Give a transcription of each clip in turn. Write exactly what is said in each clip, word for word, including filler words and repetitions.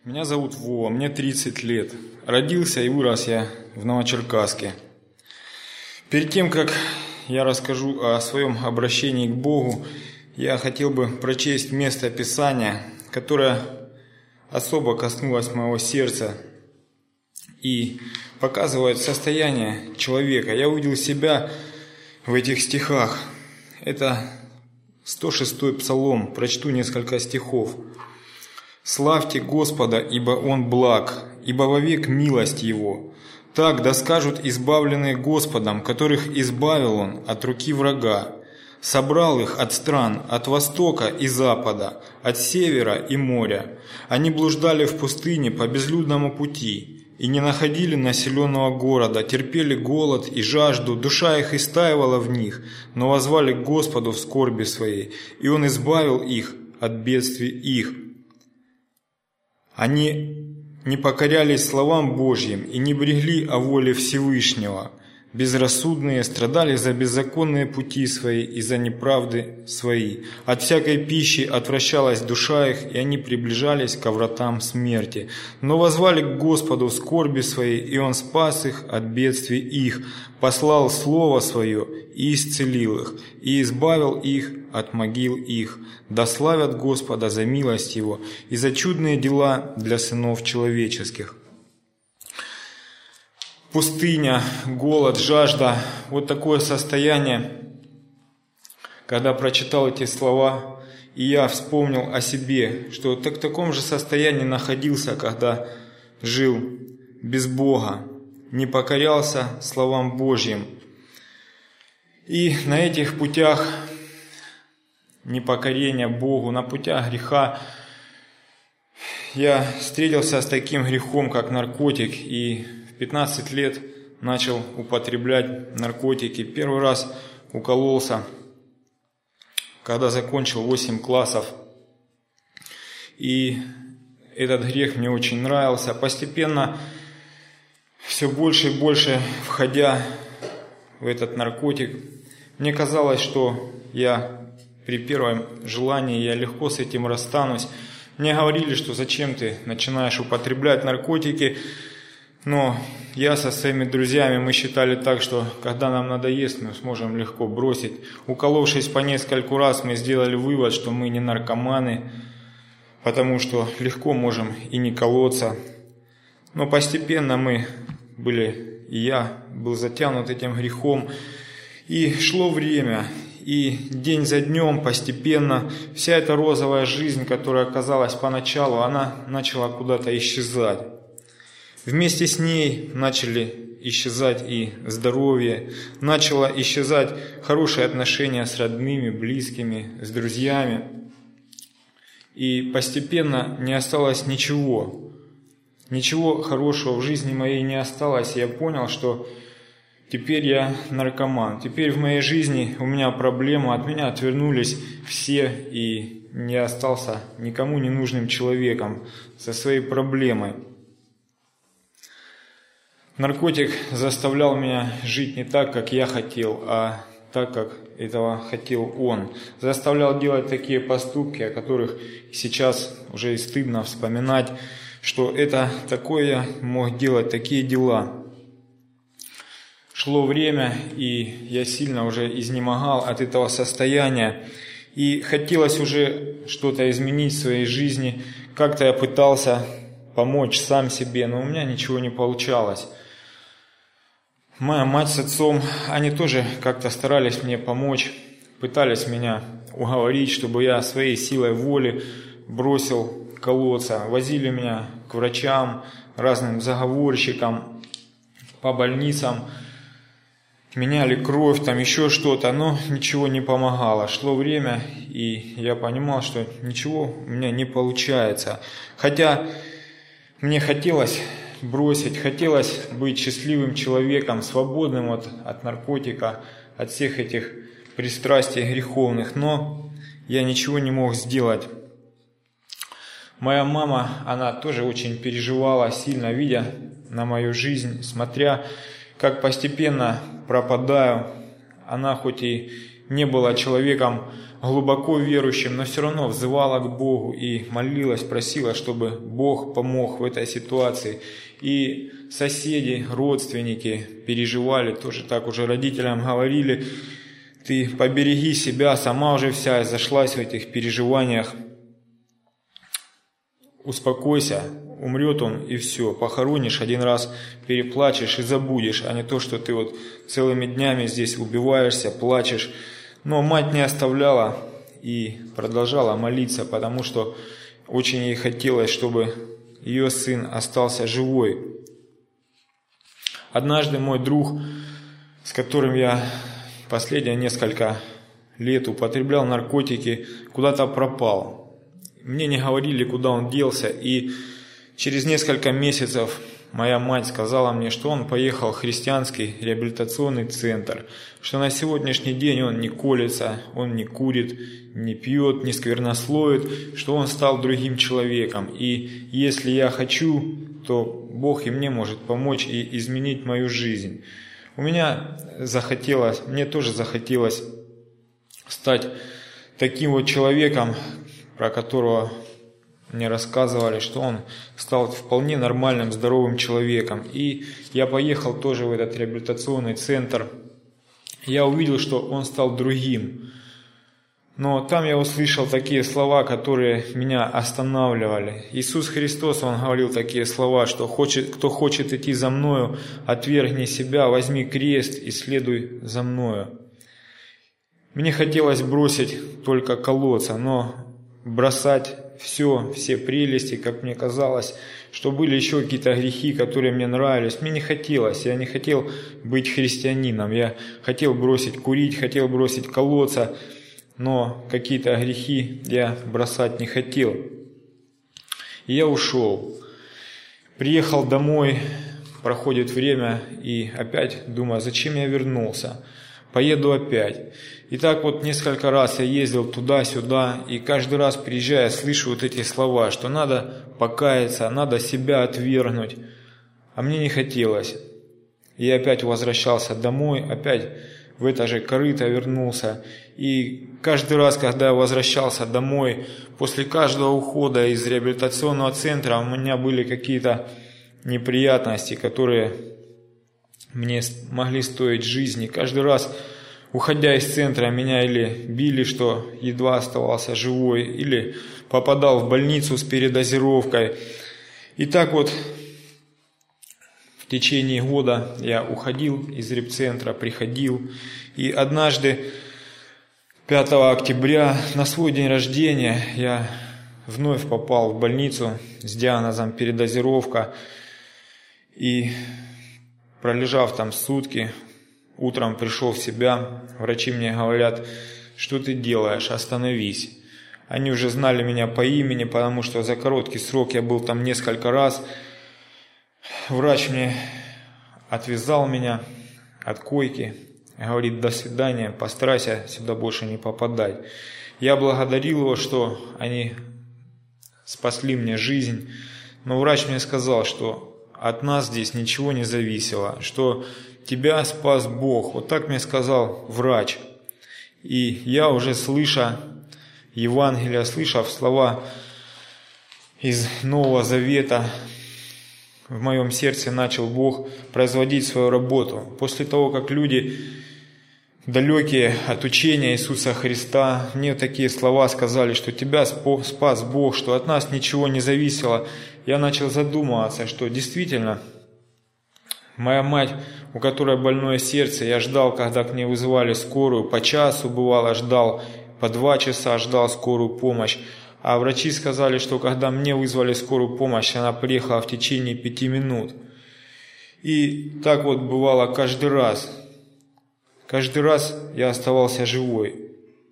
Меня зовут Вова, мне тридцать лет. Родился и вырос я в Новочеркасске. Перед тем, как я расскажу о своем обращении к Богу, я хотел бы прочесть место Писания, которое особо коснулось моего сердца и показывает состояние человека. Я увидел себя в этих стихах. Это сто шестой Псалом, прочту несколько стихов. «Славьте Господа, ибо Он благ, ибо вовек милость Его. Так да скажут избавленные Господом, которых избавил Он от руки врага. Собрал их от стран, от востока и запада, от севера и моря. Они блуждали в пустыне по безлюдному пути и не находили населенного города, терпели голод и жажду, душа их истаивала в них, но воззвали к Господу в скорби своей, и Он избавил их от бедствий их. Они не покорялись словам Божьим и не брегли о воле Всевышнего. Безрассудные страдали за беззаконные пути свои и за неправды свои. От всякой пищи отвращалась душа их, и они приближались ко вратам смерти. Но воззвали к Господу в скорби своей, и Он спас их от бедствий их, послал Слово Свое и исцелил их, и избавил их от могил их. Да славят Господа за милость Его и за чудные дела для сынов человеческих». Пустыня, голод, жажда – вот такое состояние. Когда прочитал эти слова, и я вспомнил о себе, что так в таком же состоянии находился, когда жил без Бога, не покорялся словам Божьим. И на этих путях непокорения Богу, на путях греха я встретился с таким грехом, как наркотик, и в пятнадцать лет начал употреблять наркотики. Первый раз укололся, когда закончил восемь классов. И этот грех мне очень нравился. Постепенно, все больше и больше входя в этот наркотик, мне казалось, что я при первом желании я легко с этим расстанусь. Мне говорили, что зачем ты начинаешь употреблять наркотики. Но я со своими друзьями, мы считали так, что когда нам надоест, мы сможем легко бросить. Уколовшись по нескольку раз, мы сделали вывод, что мы не наркоманы, потому что легко можем и не колоться. Но постепенно мы были, и я был затянут этим грехом. И шло время, и день за днем постепенно вся эта розовая жизнь, которая казалась поначалу, она начала куда-то исчезать. Вместе с ней начали исчезать и здоровье, начало исчезать хорошие отношения с родными, близкими, с друзьями. И постепенно не осталось ничего. Ничего хорошего в жизни моей не осталось. И я понял, что теперь я наркоман. Теперь в моей жизни у меня проблема, от меня отвернулись все, и не остался никому не нужным человеком со своей проблемой. Наркотик заставлял меня жить не так, как я хотел, а так, как этого хотел он. Заставлял делать такие поступки, о которых сейчас уже и стыдно вспоминать, что это такое я мог делать, такие дела. Шло время, и я сильно уже изнемогал от этого состояния. И хотелось уже что-то изменить в своей жизни. Как-то я пытался помочь сам себе, но у меня ничего не получалось. Моя мать с отцом, они тоже как-то старались мне помочь, пытались меня уговорить, чтобы я своей силой воли бросил колоться. Возили меня к врачам, разным заговорщикам, по больницам, меняли кровь, там еще что-то, но ничего не помогало. Шло время, и я понимал, что ничего у меня не получается. Хотя мне хотелось бросить, хотелось быть счастливым человеком, свободным от, от наркотика, от всех этих пристрастий греховных, но я ничего не мог сделать. Моя мама, она тоже очень переживала, сильно видя на мою жизнь, смотря, как постепенно пропадаю. Она хоть и не была человеком глубоко верующим, но все равно взывала к Богу и молилась, просила, чтобы Бог помог в этой ситуации. И соседи, родственники переживали, тоже так уже родителям говорили: ты побереги себя, сама уже вся зашлась в этих переживаниях. Успокойся, умрет он и все, похоронишь один раз, переплачешь и забудешь, а не то, что ты вот целыми днями здесь убиваешься, плачешь. Но мать не оставляла и продолжала молиться, потому что очень ей хотелось, чтобы ее сын остался живой. Однажды мой друг, с которым я последние несколько лет употреблял наркотики, куда-то пропал. Мне не говорили, куда он делся, и через несколько месяцев моя мать сказала мне, что он поехал в христианский реабилитационный центр, что на сегодняшний день он не колется, он не курит, не пьет, не сквернословит, что он стал другим человеком. И если я хочу, то Бог и мне может помочь и изменить мою жизнь. У меня захотелось, мне тоже захотелось стать таким вот человеком, про которого мне рассказывали, что он стал вполне нормальным, здоровым человеком. И я поехал тоже в этот реабилитационный центр. Я увидел, что он стал другим. Но там я услышал такие слова, которые меня останавливали. Иисус Христос, Он говорил такие слова, что хочет, кто хочет идти за Мною, отвергни себя, возьми крест и следуй за Мною. Мне хотелось бросить только колоться, но бросать все, все прелести, как мне казалось, что были еще какие-то грехи, которые мне нравились. Мне не хотелось, я не хотел быть христианином, я хотел бросить курить, хотел бросить колоться, но какие-то грехи я бросать не хотел. И я ушел. Приехал домой, проходит время, и опять думаю, зачем я вернулся? Поеду опять. И так вот несколько раз я ездил туда-сюда, и каждый раз, приезжая, слышу вот эти слова, что надо покаяться, надо себя отвергнуть. А мне не хотелось. И я опять возвращался домой, опять в это же корыто вернулся. И каждый раз, когда я возвращался домой, после каждого ухода из реабилитационного центра, у меня были какие-то неприятности, которые мне могли стоить жизни. Каждый раз, уходя из центра, меня или били, что едва оставался живой, или попадал в больницу с передозировкой. И так вот в течение года я уходил из репцентра, приходил. И однажды, пятого октября, на свой день рождения, я вновь попал в больницу с диагнозом передозировка. И пролежав там сутки, утром пришел в себя, врачи мне говорят, что ты делаешь, остановись. Они уже знали меня по имени, потому что за короткий срок я был там несколько раз. Врач мне отвязал меня от койки, говорит, до свидания, постарайся сюда больше не попадать. Я благодарил его, что они спасли мне жизнь, но врач мне сказал, что от нас здесь ничего не зависело, что тебя спас Бог. Вот так мне сказал врач. И я уже слыша Евангелие, слышав слова из Нового Завета, в моем сердце начал Бог производить свою работу. После того, как люди, далекие от учения Иисуса Христа, мне такие слова сказали, что тебя спас Бог, что от нас ничего не зависело, я начал задумываться, что действительно моя мать, у которой больное сердце, я ждал, когда к ней вызывали скорую, по часу бывало ждал, по два часа ждал скорую помощь. А врачи сказали, что когда мне вызвали скорую помощь, она приехала в течение пяти минут. И так вот бывало каждый раз. Каждый раз я оставался живой.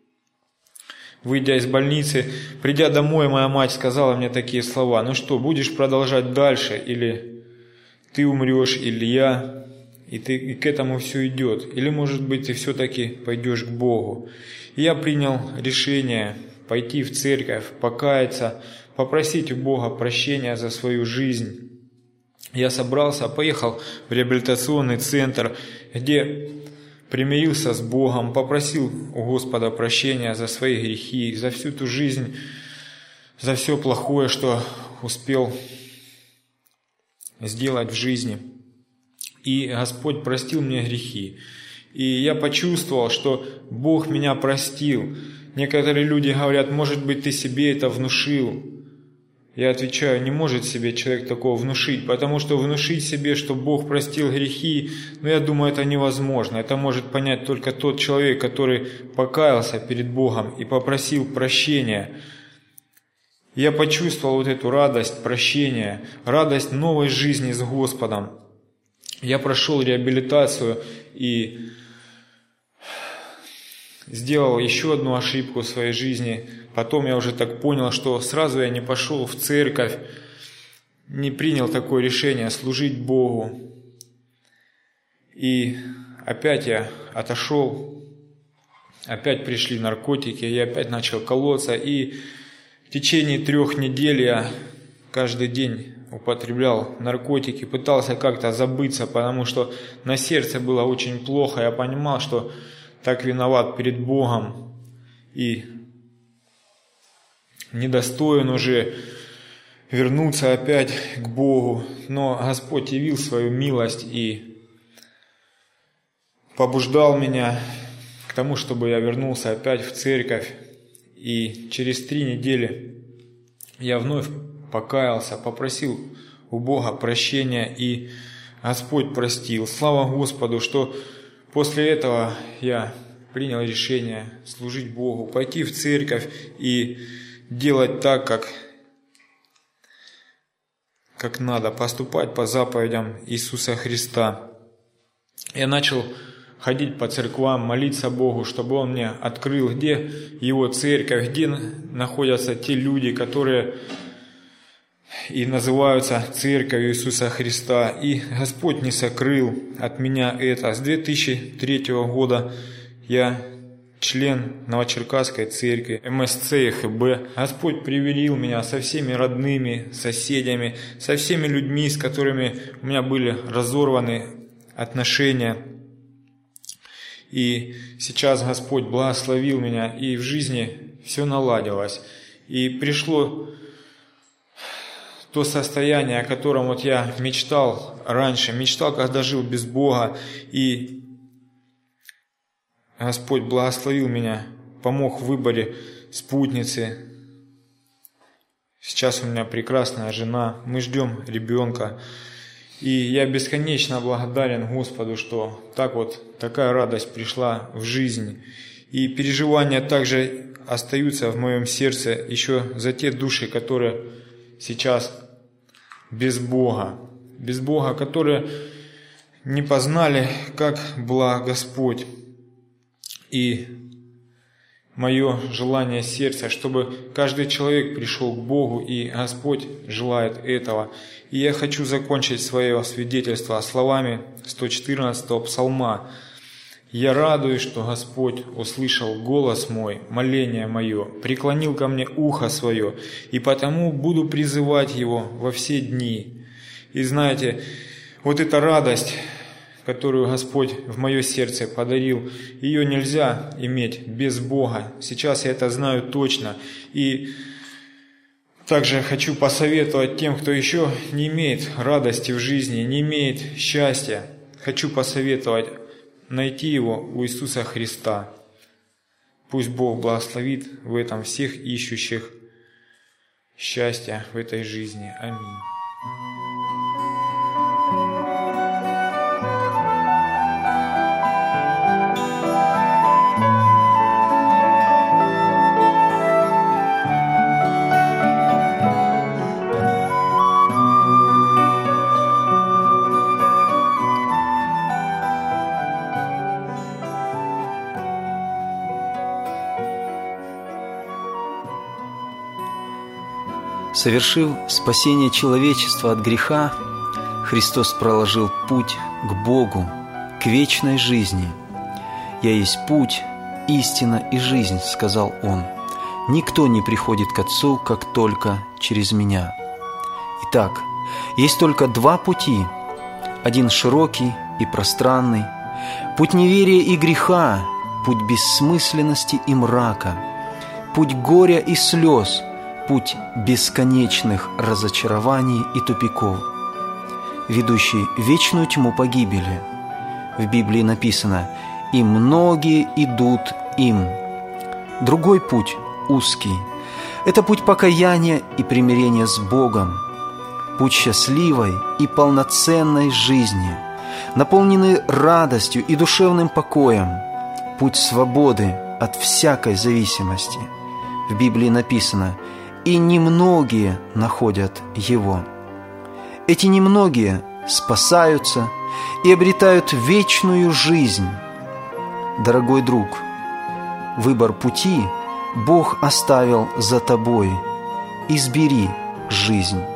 Выйдя из больницы, придя домой, моя мать сказала мне такие слова: ну что, будешь продолжать дальше, или ты умрешь, или я, и, ты, и к этому все идет, или, может быть, ты все-таки пойдешь к Богу. И я принял решение пойти в церковь, покаяться, попросить у Бога прощения за свою жизнь. Я собрался, поехал в реабилитационный центр, где примирился с Богом, попросил у Господа прощения за свои грехи, за всю ту жизнь, за все плохое, что успел сделать в жизни. И Господь простил мне грехи. И я почувствовал, что Бог меня простил. Некоторые люди говорят: может быть, ты себе это внушил. Я отвечаю: не может себе человек такого внушить, потому что внушить себе, что Бог простил грехи, ну, я думаю, это невозможно. Это может понять только тот человек, который покаялся перед Богом и попросил прощения. Я почувствовал вот эту радость прощения, радость новой жизни с Господом. Я прошел реабилитацию и сделал еще одну ошибку в своей жизни. Потом я уже так понял, что сразу я не пошел в церковь, не принял такое решение служить Богу. И опять я отошел, опять пришли наркотики, я опять начал колоться. И в течение трех недель я каждый день употреблял наркотики, пытался как-то забыться, потому что на сердце было очень плохо. Я понимал, что так виноват перед Богом и недостоин уже вернуться опять к Богу. Но Господь явил свою милость и побуждал меня к тому, чтобы я вернулся опять в церковь. И через три недели я вновь покаялся, попросил у Бога прощения, и Господь простил. Слава Господу, что после этого я принял решение служить Богу, пойти в церковь и делать так, как, как надо, поступать по заповедям Иисуса Христа. Я начал ходить по церквам, молиться Богу, чтобы Он мне открыл, где Его церковь, где находятся те люди, которые и называются Церковью Иисуса Христа. И Господь не сокрыл от меня это. С две тысячи третьего года я член Новочеркасской церкви, эм эс цэ и эх бэ. Господь привелил меня со всеми родными, соседями, со всеми людьми, с которыми у меня были разорваны отношения. И сейчас Господь благословил меня, и в жизни все наладилось. И пришло то состояние, о котором вот я мечтал раньше, мечтал, когда жил без Бога, и Господь благословил меня, помог в выборе спутницы. Сейчас у меня прекрасная жена, мы ждем ребенка. И я бесконечно благодарен Господу, что так вот такая радость пришла в жизнь. И переживания также остаются в моем сердце еще за те души, которые сейчас без Бога. Без Бога, которые не познали, как благ Господь. И мое желание сердца, чтобы каждый человек пришел к Богу, и Господь желает этого. И я хочу закончить свое свидетельство словами сто четырнадцатого псалма. «Я радуюсь, что Господь услышал голос мой, моление мое, преклонил ко мне ухо свое, и потому буду призывать Его во все дни». И знаете, вот эта радость, которую Господь в мое сердце подарил, ее нельзя иметь без Бога. Сейчас я это знаю точно. И также хочу посоветовать тем, кто еще не имеет радости в жизни, не имеет счастья. Хочу посоветовать найти его у Иисуса Христа. Пусть Бог благословит в этом всех ищущих счастья в этой жизни. Аминь. Совершив спасение человечества от греха, Христос проложил путь к Богу, к вечной жизни. «Я есть путь, истина и жизнь», — сказал Он. «Никто не приходит к Отцу, как только через Меня». Итак, есть только два пути. Один широкий и пространный, Путь неверия и греха, путь бессмысленности и мрака, путь горя и слез, путь бесконечных разочарований и тупиков, ведущий в вечную тьму погибели. В Библии написано: «И многие идут им». Другой путь, узкий, это путь покаяния и примирения с Богом, путь счастливой и полноценной жизни, наполненный радостью и душевным покоем, путь свободы от всякой зависимости. В Библии написано: «И немногие находят его». Эти немногие спасаются и обретают вечную жизнь. Дорогой друг, выбор пути Бог оставил за тобой. Избери жизнь.